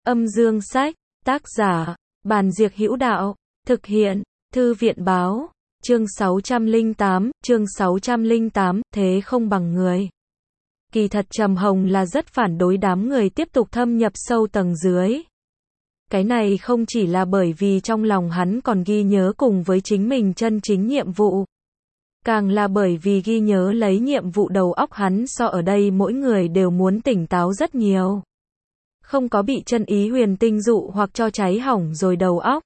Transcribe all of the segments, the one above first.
Âm dương sách, tác giả, Bàn Diệc Hữu Đạo, thực hiện, Thư viện báo, chương 608, thế không bằng người. Kỳ thật Trầm Hồng là rất phản đối đám người tiếp tục thâm nhập sâu tầng dưới. Cái này không chỉ là bởi vì trong lòng hắn còn ghi nhớ cùng với chính mình chân chính nhiệm vụ. Càng là bởi vì ghi nhớ lấy nhiệm vụ đầu óc hắn so ở đây mỗi người đều muốn tỉnh táo rất nhiều. Không có bị chân ý huyền tinh dụ hoặc cho cháy hỏng rồi đầu óc.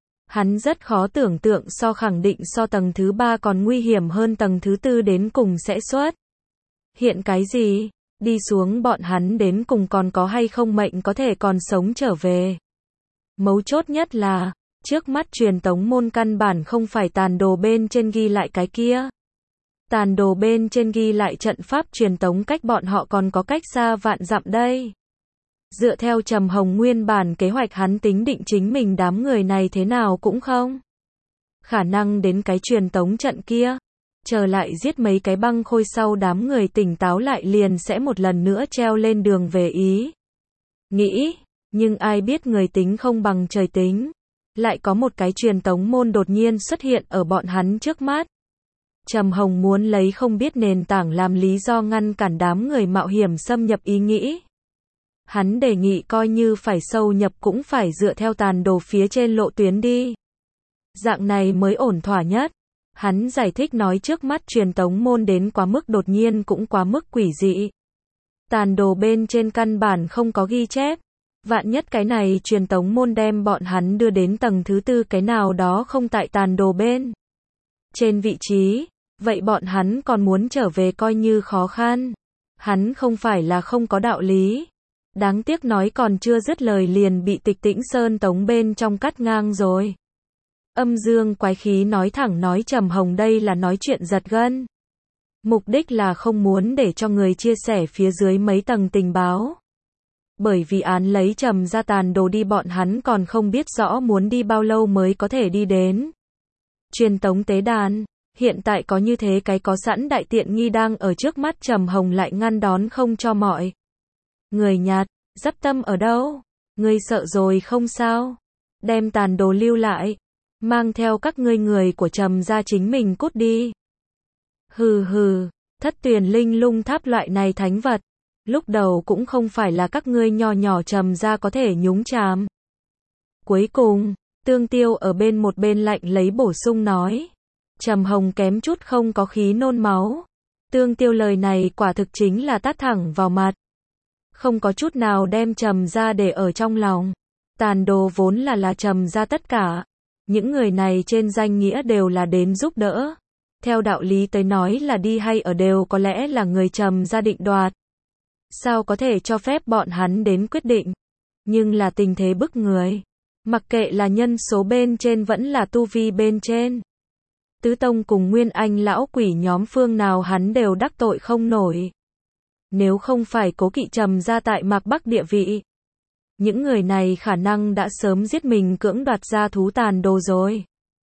Hắn rất khó tưởng tượng khẳng định tầng thứ 3 còn nguy hiểm hơn tầng thứ 4 đến cùng sẽ xuất hiện cái gì, đi xuống bọn hắn đến cùng còn có hay không mệnh có thể còn sống trở về. Mấu chốt nhất là, trước mắt truyền tống môn căn bản không phải tàn đồ bên trên ghi lại cái kia. Tàn đồ bên trên ghi lại trận pháp truyền tống cách bọn họ còn có cách xa vạn dặm đây. Dựa theo Trầm Hồng nguyên bản kế hoạch hắn tính định chính mình đám người này thế nào cũng không khả năng đến cái truyền tống trận kia. Chờ lại giết mấy cái băng khôi sau đám người tỉnh táo lại liền sẽ một lần nữa treo lên đường về ý. Nghĩ, nhưng ai biết người tính không bằng trời tính. Lại có một cái truyền tống môn đột nhiên xuất hiện ở bọn hắn trước mắt. Trầm Hồng muốn lấy không biết nền tảng làm lý do ngăn cản đám người mạo hiểm xâm nhập ý nghĩ. Hắn đề nghị coi như phải sâu nhập cũng phải dựa theo tàn đồ phía trên lộ tuyến đi. Dạng này mới ổn thỏa nhất. Hắn giải thích nói trước mắt truyền tống môn đến quá mức đột nhiên cũng quá mức quỷ dị. Tàn đồ bên trên căn bản không có ghi chép. Vạn nhất cái này truyền tống môn đem bọn hắn đưa đến tầng thứ 4 cái nào đó không tại tàn đồ bên trên vị trí. Vậy bọn hắn còn muốn trở về coi như khó khăn. Hắn không phải là không có đạo lý. Đáng tiếc nói còn chưa dứt lời liền bị Tịch Tĩnh Sơn tống bên trong cắt ngang rồi. Âm dương quái khí nói thẳng nói Trầm Hồng đây là nói chuyện giật gân. Mục đích là không muốn để cho người chia sẻ phía dưới mấy tầng tình báo. Bởi vì án lấy Trầm ra tàn đồ đi bọn hắn còn không biết rõ muốn đi bao lâu mới có thể đi đến. Truyền tống tế đàn, hiện tại có như thế cái có sẵn đại tiện nghi đang ở trước mắt Trầm Hồng lại ngăn đón không cho mọi người nhạt, dắp tâm ở đâu? Ngươi sợ rồi không sao? Đem tàn đồ lưu lại. Mang theo các ngươi người của Trầm ra chính mình cút đi. Hừ hừ, Thất Tuyền Linh Lung Tháp loại này thánh vật. Lúc đầu cũng không phải là các ngươi nho nhỏ Trầm ra có thể nhúng chàm. Cuối cùng, Tương Tiêu ở một bên lạnh lấy bổ sung nói. Trầm Hồng kém chút không có khí nôn máu. Tương Tiêu lời này quả thực chính là tát thẳng vào mặt. Không có chút nào đem Trầm ra để ở trong lòng. Tàn đồ vốn là Trầm ra tất cả. Những người này trên danh nghĩa đều là đến giúp đỡ. Theo đạo lý tới nói là đi hay ở đều có lẽ là người Trầm ra định đoạt. Sao có thể cho phép bọn hắn đến quyết định. Nhưng là tình thế bức người. Mặc kệ là nhân số bên trên vẫn là tu vi bên trên. Tứ Tông cùng Nguyên Anh lão quỷ nhóm phương nào hắn đều đắc tội không nổi. Nếu không phải cố kỵ Trầm ra tại Mạc Bắc địa vị. Những người này khả năng đã sớm giết mình cưỡng đoạt ra thú tàn đồ rồi.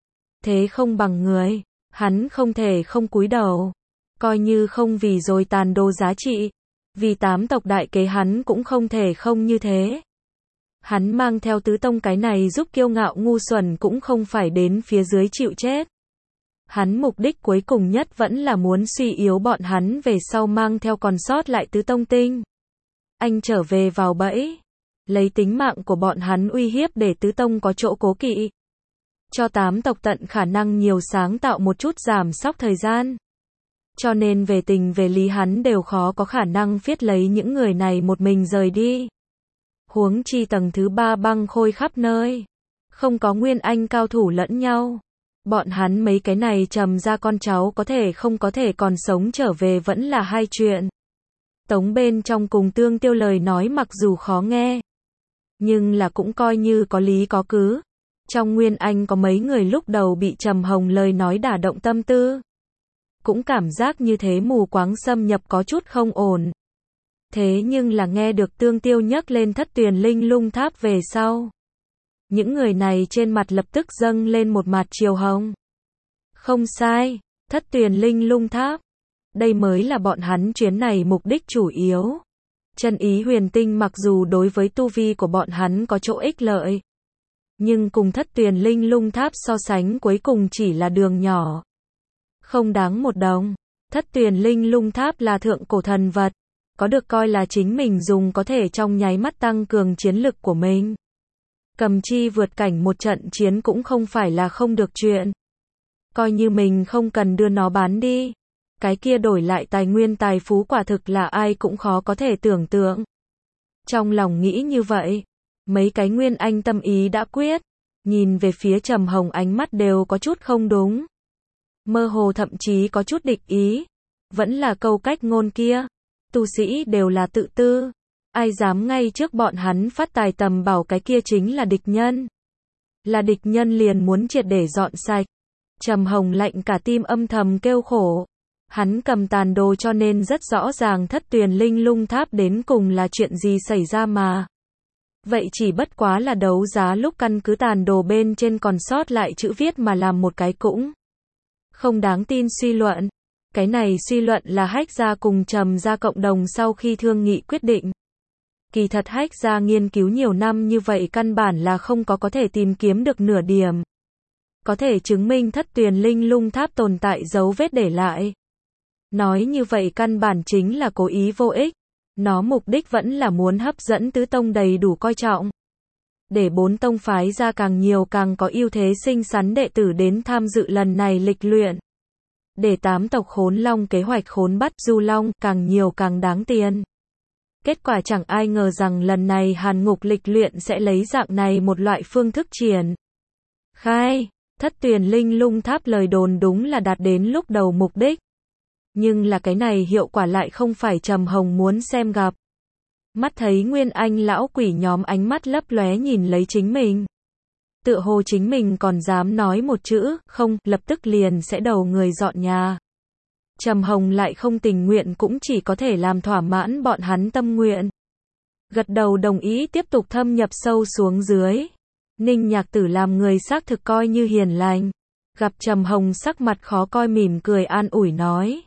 Thế không bằng người, hắn không thể không cúi đầu. Coi như không vì rồi tàn đồ giá trị. Vì 8 tộc đại kế hắn cũng không thể không như thế. Hắn mang theo Tứ Tông cái này giúp kiêu ngạo ngu xuẩn cũng không phải đến phía dưới chịu chết. Hắn mục đích cuối cùng nhất vẫn là muốn suy yếu bọn hắn về sau mang theo còn sót lại Tứ Tông tinh. Anh trở về vào bẫy. Lấy tính mạng của bọn hắn uy hiếp để Tứ Tông có chỗ cố kỵ. Cho 8 tộc tận khả năng nhiều sáng tạo một chút giảm sóc thời gian. Cho nên về tình về lý hắn đều khó có khả năng phiết lấy những người này một mình rời đi. Huống chi tầng thứ 3 băng khôi khắp nơi. Không có Nguyên Anh cao thủ lẫn nhau. Bọn hắn mấy cái này Trầm ra con cháu có thể không có thể còn sống trở về vẫn là hai chuyện. Tống bên trong cùng Tương Tiêu lời nói mặc dù khó nghe. Nhưng là cũng coi như có lý có cứ. Trong Nguyên Anh có mấy người lúc đầu bị Trầm Hồng lời nói đả động tâm tư. Cũng cảm giác như thế mù quáng xâm nhập có chút không ổn. Thế nhưng là nghe được Tương Tiêu nhắc lên Thất Tuyền Linh Lung Tháp về sau. Những người này trên mặt lập tức dâng lên một mặt chiều hồng. Không sai, Thất Tuyền Linh Lung Tháp. Đây mới là bọn hắn chuyến này mục đích chủ yếu. Chân ý huyền tinh mặc dù đối với tu vi của bọn hắn có chỗ ích lợi, nhưng cùng Thất Tuyền Linh Lung Tháp so sánh cuối cùng chỉ là đường nhỏ. Không đáng một đồng. Thất Tuyền Linh Lung Tháp là thượng cổ thần vật, có được coi là chính mình dùng có thể trong nháy mắt tăng cường chiến lực của mình. Cầm chi vượt cảnh một trận chiến cũng không phải là không được chuyện. Coi như mình không cần đưa nó bán đi, cái kia đổi lại tài nguyên tài phú quả thực là ai cũng khó có thể tưởng tượng. Trong lòng nghĩ như vậy, mấy cái Nguyên Anh tâm ý đã quyết, nhìn về phía Trầm Hồng ánh mắt đều có chút không đúng. Mơ hồ thậm chí có chút địch ý. Vẫn là câu cách ngôn kia, tu sĩ đều là tự tư, ai dám ngay trước bọn hắn phát tài tầm bảo cái kia chính là địch nhân. Là địch nhân liền muốn triệt để dọn sạch. Trầm Hồng lạnh cả tim âm thầm kêu khổ. Hắn cầm tàn đồ cho nên rất rõ ràng Thất Tuyền Linh Lung Tháp đến cùng là chuyện gì xảy ra mà. Vậy chỉ bất quá là đấu giá lúc căn cứ tàn đồ bên trên còn sót lại chữ viết mà làm một cái cũng không đáng tin suy luận. Cái này suy luận là Hách gia cùng Trầm gia cộng đồng sau khi thương nghị quyết định. Kỳ thật Hách gia nghiên cứu nhiều năm như vậy căn bản là không có thể tìm kiếm được nửa điểm có thể chứng minh Thất Tuyền Linh Lung Tháp tồn tại dấu vết để lại. Nói như vậy căn bản chính là cố ý vô ích. Nó mục đích vẫn là muốn hấp dẫn tứ tông đầy đủ coi trọng. Để bốn tông phái ra càng nhiều càng có ưu thế xinh xắn đệ tử đến tham dự lần này lịch luyện. Để tám tộc Khốn Long kế hoạch khốn bắt Du Long càng nhiều càng đáng tiền. Kết quả chẳng ai ngờ rằng lần này Hàn Ngục lịch luyện sẽ lấy dạng này một loại phương thức triển khai. Thất Tuyền Linh Lung Tháp lời đồn đúng là đạt đến lúc đầu mục đích. Nhưng là cái này hiệu quả lại không phải Trầm Hồng muốn xem gặp. Mắt thấy Nguyên Anh lão quỷ nhóm ánh mắt lấp lóe nhìn lấy chính mình. Tựa hồ chính mình còn dám nói một chữ, không, lập tức liền sẽ đầu người dọn nhà. Trầm Hồng lại không tình nguyện cũng chỉ có thể làm thỏa mãn bọn hắn tâm nguyện. Gật đầu đồng ý tiếp tục thâm nhập sâu xuống dưới. Ninh Nhạc Tử làm người xác thực coi như hiền lành. Gặp Trầm Hồng sắc mặt khó coi mỉm cười an ủi nói.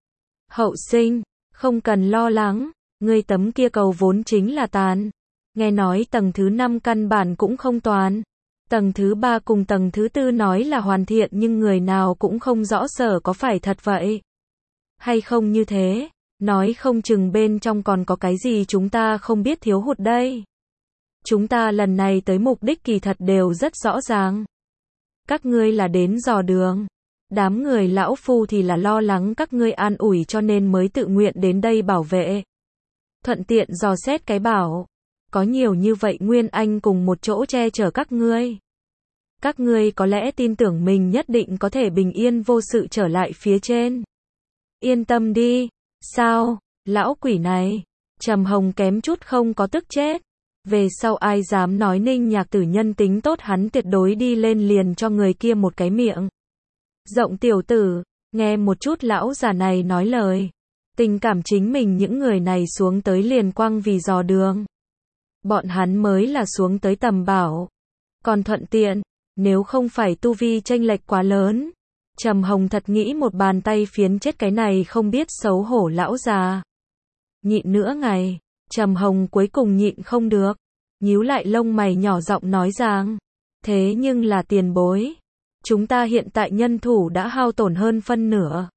Hậu sinh, không cần lo lắng, ngươi tấm kia cầu vốn chính là tàn. Nghe nói tầng thứ 5 căn bản cũng không toàn. Tầng thứ 3 cùng tầng thứ 4 nói là hoàn thiện nhưng người nào cũng không rõ sở có phải thật vậy. Hay không như thế, nói không chừng bên trong còn có cái gì chúng ta không biết thiếu hụt đây. Chúng ta lần này tới mục đích kỳ thật đều rất rõ ràng. Các ngươi là đến dò đường. Đám người lão phu thì là lo lắng các ngươi an ủi cho nên mới tự nguyện đến đây bảo vệ. Thuận tiện dò xét cái bảo. Có nhiều như vậy Nguyên Anh cùng một chỗ che chở các ngươi. Các ngươi có lẽ tin tưởng mình nhất định có thể bình yên vô sự trở lại phía trên. Yên tâm đi. Sao? Lão quỷ này. Trầm Hồng kém chút không có tức chết. Về sau ai dám nói Ninh Nhạc Tử nhân tính tốt hắn tuyệt đối đi lên liền cho người kia một cái miệng rộng tiểu tử, nghe một chút lão già này nói lời. Tình cảm chính mình những người này xuống tới liền quăng vì dò đường. Bọn hắn mới là xuống tới tầm bảo. Còn thuận tiện, nếu không phải tu vi chênh lệch quá lớn. Trầm Hồng thật nghĩ một bàn tay phiến chết cái này không biết xấu hổ lão già. Nhịn nữa ngày, Trầm Hồng cuối cùng nhịn không được. Nhíu lại lông mày nhỏ giọng nói rằng. Thế nhưng là tiền bối. Chúng ta hiện tại nhân thủ đã hao tổn hơn phân nửa.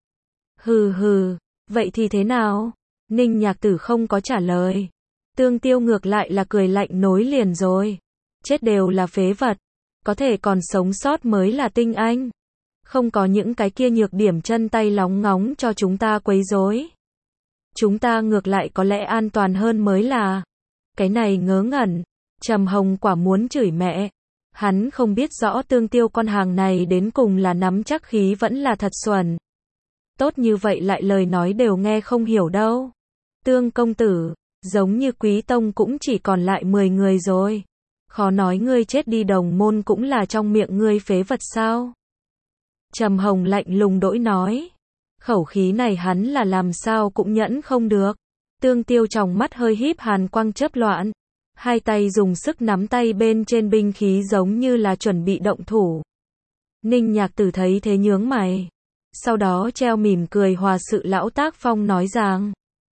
Hừ hừ, vậy thì thế nào? Ninh Nhạc Tử không có trả lời. Tương Tiêu ngược lại là cười lạnh nối liền rồi. Chết đều là phế vật. Có thể còn sống sót mới là tinh anh. Không có những cái kia nhược điểm chân tay lóng ngóng cho chúng ta quấy rối. Chúng ta ngược lại có lẽ an toàn hơn mới là. Cái này ngớ ngẩn. Trầm Hồng quả muốn chửi mẹ. Hắn không biết rõ Tương Tiêu con hàng này đến cùng là nắm chắc khí vẫn là thật xuẩn. Tốt như vậy lại lời nói đều nghe không hiểu đâu. Tương công tử, giống như Quý Tông cũng chỉ còn lại 10 người rồi. Khó nói ngươi chết đi đồng môn cũng là trong miệng ngươi phế vật sao? Trầm Hồng lạnh lùng đỗi nói. Khẩu khí này hắn là làm sao cũng nhẫn không được. Tương Tiêu trong mắt hơi híp hàn quang chớp loạn. Hai tay dùng sức nắm tay bên trên binh khí giống như là chuẩn bị động thủ. Ninh Nhạc Tử thấy thế nhướng mày. Sau đó treo mỉm cười hòa sự lão tác phong nói rằng.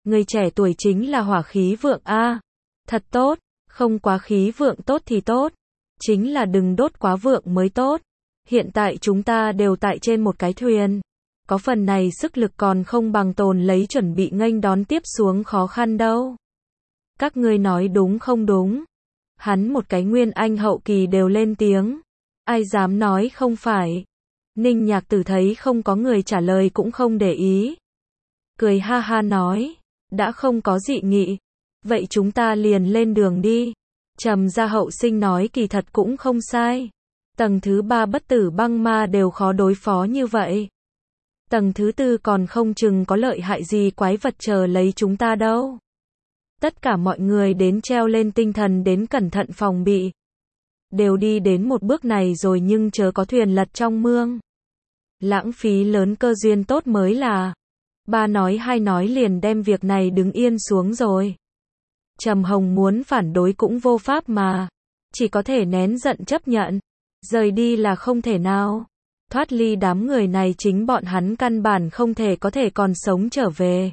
Người trẻ tuổi chính là hỏa khí vượng a. Thật tốt, không quá khí vượng tốt thì tốt. Chính là đừng đốt quá vượng mới tốt. Hiện tại chúng ta đều tại trên một cái thuyền. Có phần này sức lực còn không bằng tồn lấy chuẩn bị nghênh đón tiếp xuống khó khăn đâu. Các ngươi nói đúng không đúng? Hắn một cái nguyên anh hậu kỳ đều lên tiếng. Ai dám nói không phải. Ninh Nhạc Tử thấy không có người trả lời cũng không để ý. Cười ha ha nói. Đã không có dị nghị. Vậy chúng ta liền lên đường đi. Trầm Gia Hậu Sinh nói kỳ thật cũng không sai. Tầng thứ 3 bất tử băng ma đều khó đối phó như vậy. Tầng thứ 4 còn không chừng có lợi hại gì quái vật chờ lấy chúng ta đâu. Tất cả mọi người đến treo lên tinh thần đến cẩn thận phòng bị. Đều đi đến một bước này rồi nhưng chớ có thuyền lật trong mương. Lãng phí lớn cơ duyên tốt mới là. Ba nói hai nói liền đem việc này đứng yên xuống rồi. Trầm Hồng muốn phản đối cũng vô pháp mà. Chỉ có thể nén giận chấp nhận. Rời đi là không thể nào. Thoát ly đám người này chính bọn hắn căn bản không thể có thể còn sống trở về.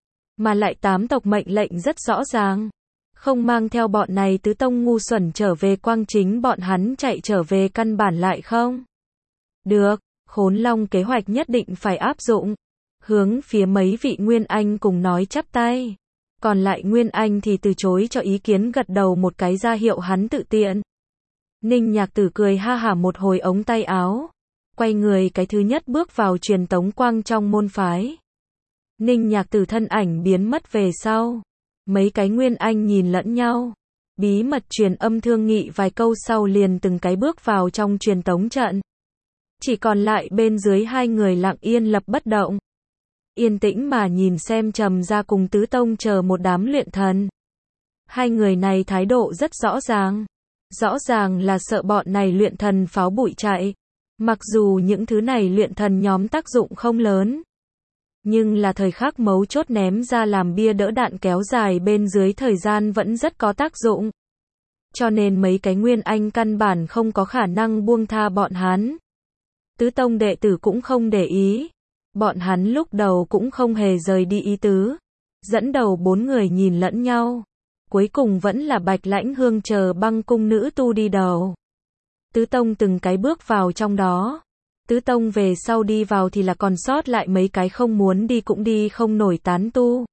Mà lại 8 tộc mệnh lệnh rất rõ ràng. Không mang theo bọn này tứ tông ngu xuẩn trở về quang chính bọn hắn chạy trở về căn bản lại không. Được, Khốn Long kế hoạch nhất định phải áp dụng. Hướng phía mấy vị Nguyên Anh cùng nói chắp tay. Còn lại Nguyên Anh thì từ chối cho ý kiến gật đầu một cái ra hiệu hắn tự tiện. Ninh Nhạc Tử cười ha hả một hồi ống tay áo. Quay người cái thứ nhất bước vào truyền tống quang trong môn phái. Ninh Nhạc Tử thân ảnh biến mất về sau. Mấy cái Nguyên Anh nhìn lẫn nhau. Bí mật truyền âm thương nghị vài câu sau liền từng cái bước vào trong truyền tống trận. Chỉ còn lại bên dưới hai người lặng yên lập bất động. Yên tĩnh mà nhìn xem Trầm Gia cùng Tứ Tông chờ một đám luyện thần. Hai người này thái độ rất rõ ràng. Rõ ràng là sợ bọn này luyện thần pháo bụi chạy. Mặc dù những thứ này luyện thần nhóm tác dụng không lớn. Nhưng là thời khắc mấu chốt ném ra làm bia đỡ đạn kéo dài bên dưới thời gian vẫn rất có tác dụng. Cho nên mấy cái Nguyên Anh căn bản không có khả năng buông tha bọn hắn. Tứ Tông đệ tử cũng không để ý. Bọn hắn lúc đầu cũng không hề rời đi ý tứ. Dẫn đầu 4 người nhìn lẫn nhau. Cuối cùng vẫn là Bạch Lãnh Hương chờ Băng Cung nữ tu đi đầu. Tứ Tông từng cái bước vào trong đó. Tứ Tông về sau đi vào thì là còn sót lại mấy cái không muốn đi cũng đi không nổi tán tu.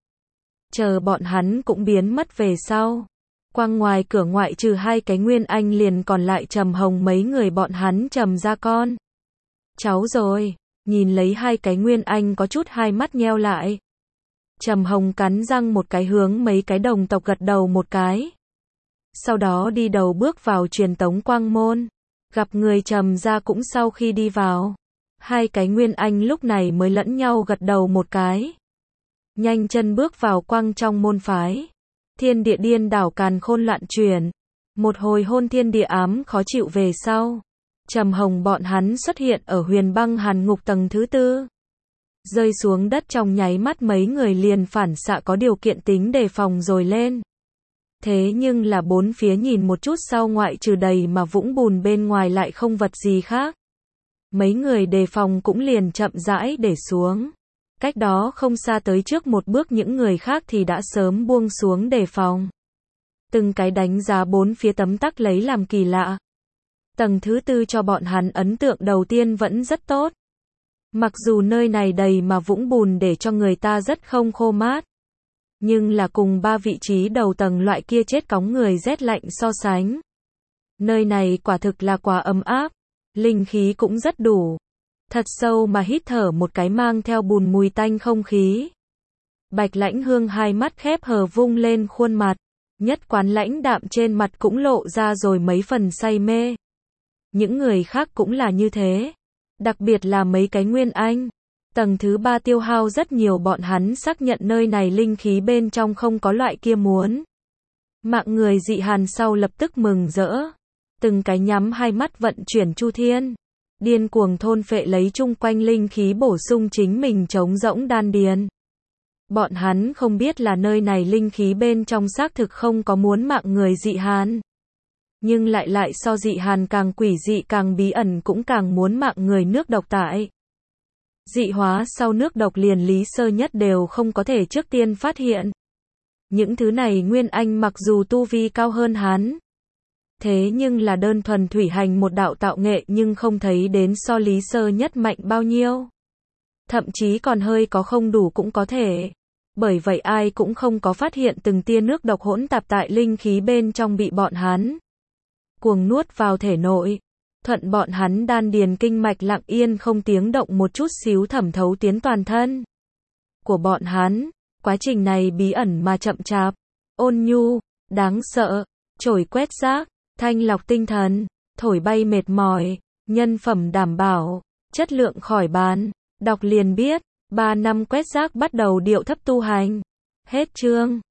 Chờ bọn hắn cũng biến mất về sau. Quang ngoài cửa ngoại trừ hai cái Nguyên Anh liền còn lại Trầm Hồng mấy người bọn hắn Trầm Gia con. Cháu rồi, nhìn lấy hai cái Nguyên Anh có chút hai mắt nheo lại. Trầm Hồng cắn răng một cái hướng mấy cái đồng tộc gật đầu một cái. Sau đó đi đầu bước vào truyền tống quang môn. Gặp người Trầm Gia cũng sau khi đi vào. Hai cái Nguyên Anh lúc này mới lẫn nhau gật đầu một cái. Nhanh chân bước vào quang trong môn phái. Thiên địa điên đảo càn khôn loạn chuyển. Một hồi hôn thiên địa ám khó chịu về sau. Trầm Hồng bọn hắn xuất hiện ở Huyền Băng Hàn Ngục tầng thứ 4. Rơi xuống đất trong nháy mắt mấy người liền phản xạ có điều kiện tính đề phòng rồi lên. Thế nhưng là bốn phía nhìn một chút sau ngoại trừ đầy mà vũng bùn bên ngoài lại không vật gì khác. Mấy người đề phòng cũng liền chậm rãi để xuống. Cách đó không xa tới trước một bước những người khác thì đã sớm buông xuống đề phòng. Từng cái đánh giá bốn phía tấm tắc lấy làm kỳ lạ. Tầng thứ 4 cho bọn hắn ấn tượng đầu tiên vẫn rất tốt. Mặc dù nơi này đầy mà vũng bùn để cho người ta rất không khô mát. Nhưng là cùng 3 vị trí đầu tầng loại kia chết cóng người rét lạnh so sánh. Nơi này quả thực là quá ấm áp. Linh khí cũng rất đủ. Thật sâu mà hít thở một cái mang theo bùn mùi tanh không khí. Bạch Lãnh Hương hai mắt khép hờ vung lên khuôn mặt. Nhất quán lãnh đạm trên mặt cũng lộ ra rồi mấy phần say mê. Những người khác cũng là như thế. Đặc biệt là mấy cái Nguyên Anh. Tầng thứ 3 tiêu hao rất nhiều bọn hắn xác nhận nơi này linh khí bên trong không có loại kia muốn. Mạng người dị hàn sau lập tức mừng rỡ. Từng cái nhắm hai mắt vận chuyển chu thiên. Điên cuồng thôn phệ lấy chung quanh linh khí bổ sung chính mình trống rỗng đan điền. Bọn hắn không biết là nơi này linh khí bên trong xác thực không có muốn mạng người dị hàn. Nhưng lại so dị hàn càng quỷ dị càng bí ẩn cũng càng muốn mạng người nước độc tại. dị hóa sau nước độc liền Lý Sơ Nhất đều không có thể trước tiên phát hiện. Những thứ này Nguyên Anh mặc dù tu vi cao hơn hắn, thế nhưng là đơn thuần thủy hành một đạo tạo nghệ nhưng không thấy đến so Lý Sơ Nhất mạnh bao nhiêu. Thậm chí còn hơi có không đủ cũng có thể. Bởi vậy ai cũng không có phát hiện từng tia nước độc hỗn tạp tại linh khí bên trong bị bọn hắn cuồng nuốt vào thể nội. Thuận bọn hắn đan điền kinh mạch lặng yên không tiếng động một chút xíu thẩm thấu tiến toàn thân của bọn hắn. Quá trình này bí ẩn mà chậm chạp, ôn nhu, đáng sợ, trổi quét rác, thanh lọc tinh thần, thổi bay mệt mỏi, nhân phẩm đảm bảo, chất lượng khỏi bàn. Đọc liền biết, 3 năm quét rác bắt đầu điệu thấp tu hành. Hết chương.